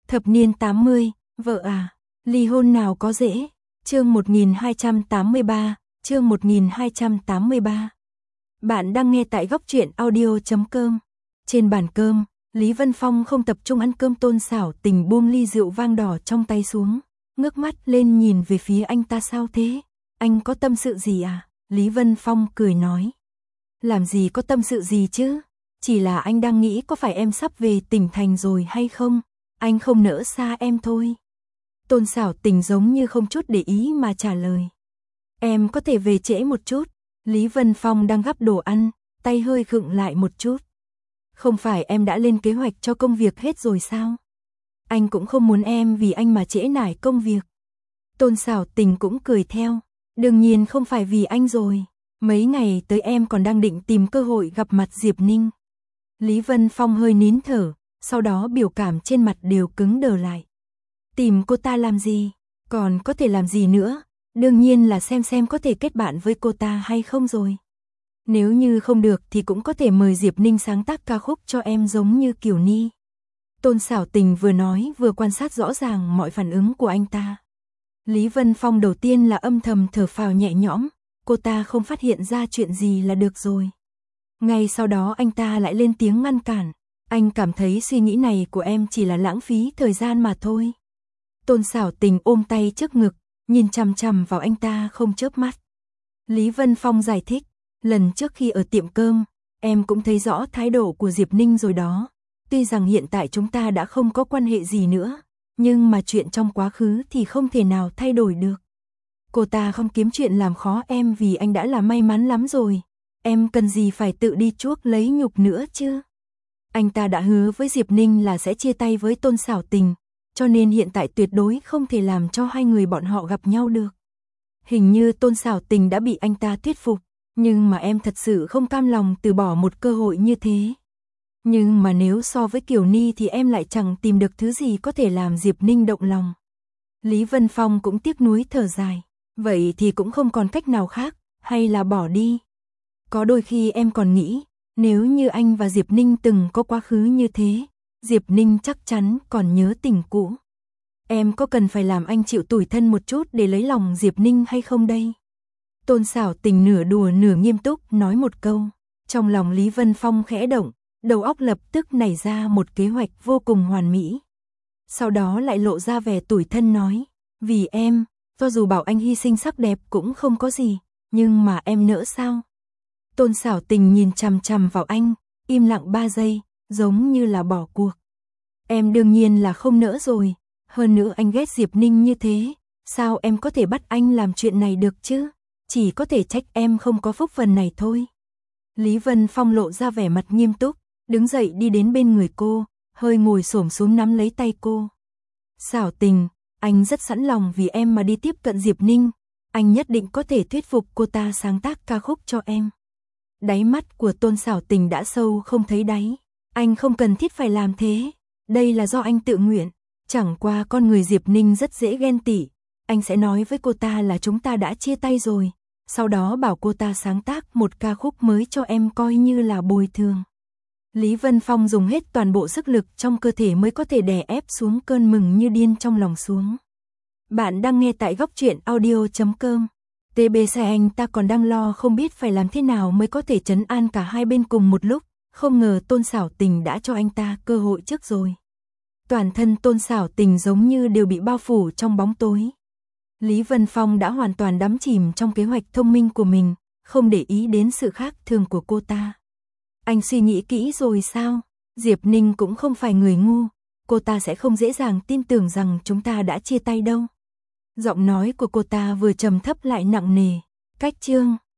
Thập niên 80, vợ à, ly hôn nào có dễ. Chương 1283, chương 1283. Bạn đang nghe tại góc truyện audio.com. Trên bàn cơm, Lý Vân Phong không tập trung ăn cơm. Tôn Sảo Tình buông ly rượu vang đỏ trong tay xuống, ngước mắt lên nhìn về phía anh ta. Sao thế? Anh có tâm sự gì à? Lý Vân Phong cười nói. Làm gì có tâm sự gì chứ? Chỉ là anh đang nghĩ có phải em sắp về tỉnh thành rồi hay không? Anh không nỡ xa em thôi. Tôn Sảo Tình giống như không chút để ý mà trả lời. Em có thể về trễ một chút. Lý Vân Phong đang gắp đồ ăn, tay hơi khựng lại một chút. Không phải em đã lên kế hoạch cho công việc hết rồi sao? Anh cũng không muốn em vì anh mà trễ nải công việc. Tôn Sảo Tình cũng cười theo. Đương nhiên không phải vì anh rồi. Mấy ngày tới em còn đang định tìm cơ hội gặp mặt Diệp Ninh. Lý Vân Phong hơi nín thở, sau đó biểu cảm trên mặt đều cứng đờ lại. Tìm cô ta làm gì? Còn có thể làm gì nữa? Đương nhiên là xem có thể kết bạn với cô ta hay không rồi. Nếu như không được thì cũng có thể mời Diệp Ninh sáng tác ca khúc cho em giống như Kiều Ni. Tôn Sảo Tình vừa nói vừa quan sát rõ ràng mọi phản ứng của anh ta. Lý Vân Phong đầu tiên là âm thầm thở phào nhẹ nhõm, cô ta không phát hiện ra chuyện gì là được rồi. Ngay sau đó anh ta lại lên tiếng ngăn cản. Anh cảm thấy suy nghĩ này của em chỉ là lãng phí thời gian mà thôi. Tôn Sảo Tình ôm tay trước ngực, nhìn chằm chằm vào anh ta không chớp mắt. Lý Vân Phong giải thích, lần trước khi ở tiệm cơm, em cũng thấy rõ thái độ của Diệp Ninh rồi đó. Tuy rằng hiện tại chúng ta đã không có quan hệ gì nữa, nhưng mà chuyện trong quá khứ thì không thể nào thay đổi được. Cô ta không kiếm chuyện làm khó em vì anh đã là may mắn lắm rồi. Em cần gì phải tự đi chuốc lấy nhục nữa chứ? Anh ta đã hứa với Diệp Ninh là sẽ chia tay với Tôn Sảo Tình, cho nên hiện tại tuyệt đối không thể làm cho hai người bọn họ gặp nhau được. Hình như Tôn Sảo Tình đã bị anh ta thuyết phục, nhưng mà em thật sự không cam lòng từ bỏ một cơ hội như thế. Nhưng mà nếu so với Kiều Ni thì em lại chẳng tìm được thứ gì có thể làm Diệp Ninh động lòng. Lý Vân Phong cũng tiếc nuối thở dài. Vậy thì cũng không còn cách nào khác, hay là bỏ đi. Có đôi khi em còn nghĩ, nếu như anh và Diệp Ninh từng có quá khứ như thế, Diệp Ninh chắc chắn còn nhớ tình cũ. Em có cần phải làm anh chịu tủi thân một chút để lấy lòng Diệp Ninh hay không đây? Tôn Sảo Tình nửa đùa nửa nghiêm túc nói một câu. Trong lòng Lý Vân Phong khẽ động, đầu óc lập tức nảy ra một kế hoạch vô cùng hoàn mỹ. Sau đó lại lộ ra vẻ tủi thân nói, vì em, cho dù bảo anh hy sinh sắc đẹp cũng không có gì, nhưng mà em nỡ sao? Tôn Sảo Tình nhìn chằm chằm vào anh, im lặng 3 giây, giống như là bỏ cuộc. Em đương nhiên là không nỡ rồi, hơn nữa anh ghét Diệp Ninh như thế, sao em có thể bắt anh làm chuyện này được chứ? Chỉ có thể trách em không có phúc phần này thôi. Lý Vân Phong lộ ra vẻ mặt nghiêm túc, đứng dậy đi đến bên người cô, hơi ngồi xổm xuống nắm lấy tay cô. Sảo Tình, anh rất sẵn lòng vì em mà đi tiếp cận Diệp Ninh, anh nhất định có thể thuyết phục cô ta sáng tác ca khúc cho em. Đáy mắt của Tôn Sảo Tình đã sâu không thấy đáy, anh không cần thiết phải làm thế, đây là do anh tự nguyện, chẳng qua con người Diệp Ninh rất dễ ghen tị, anh sẽ nói với cô ta là chúng ta đã chia tay rồi, sau đó bảo cô ta sáng tác một ca khúc mới cho em coi như là bồi thường. Lý Vân Phong dùng hết toàn bộ sức lực trong cơ thể mới có thể đè ép xuống cơn mừng như điên trong lòng xuống. Bạn đang nghe tại góc truyện audio.com. TBC anh ta còn đang lo không biết phải làm thế nào mới có thể trấn an cả hai bên cùng một lúc, không ngờ Tôn Sảo Tình đã cho anh ta cơ hội trước rồi. Toàn thân Tôn Sảo Tình giống như đều bị bao phủ trong bóng tối. Lý Vân Phong đã hoàn toàn đắm chìm trong kế hoạch thông minh của mình, không để ý đến sự khác thường của cô ta. Anh suy nghĩ kỹ rồi sao? Diệp Ninh cũng không phải người ngu, cô ta sẽ không dễ dàng tin tưởng rằng chúng ta đã chia tay đâu. Giọng nói của cô ta vừa trầm thấp lại nặng nề. Cách chương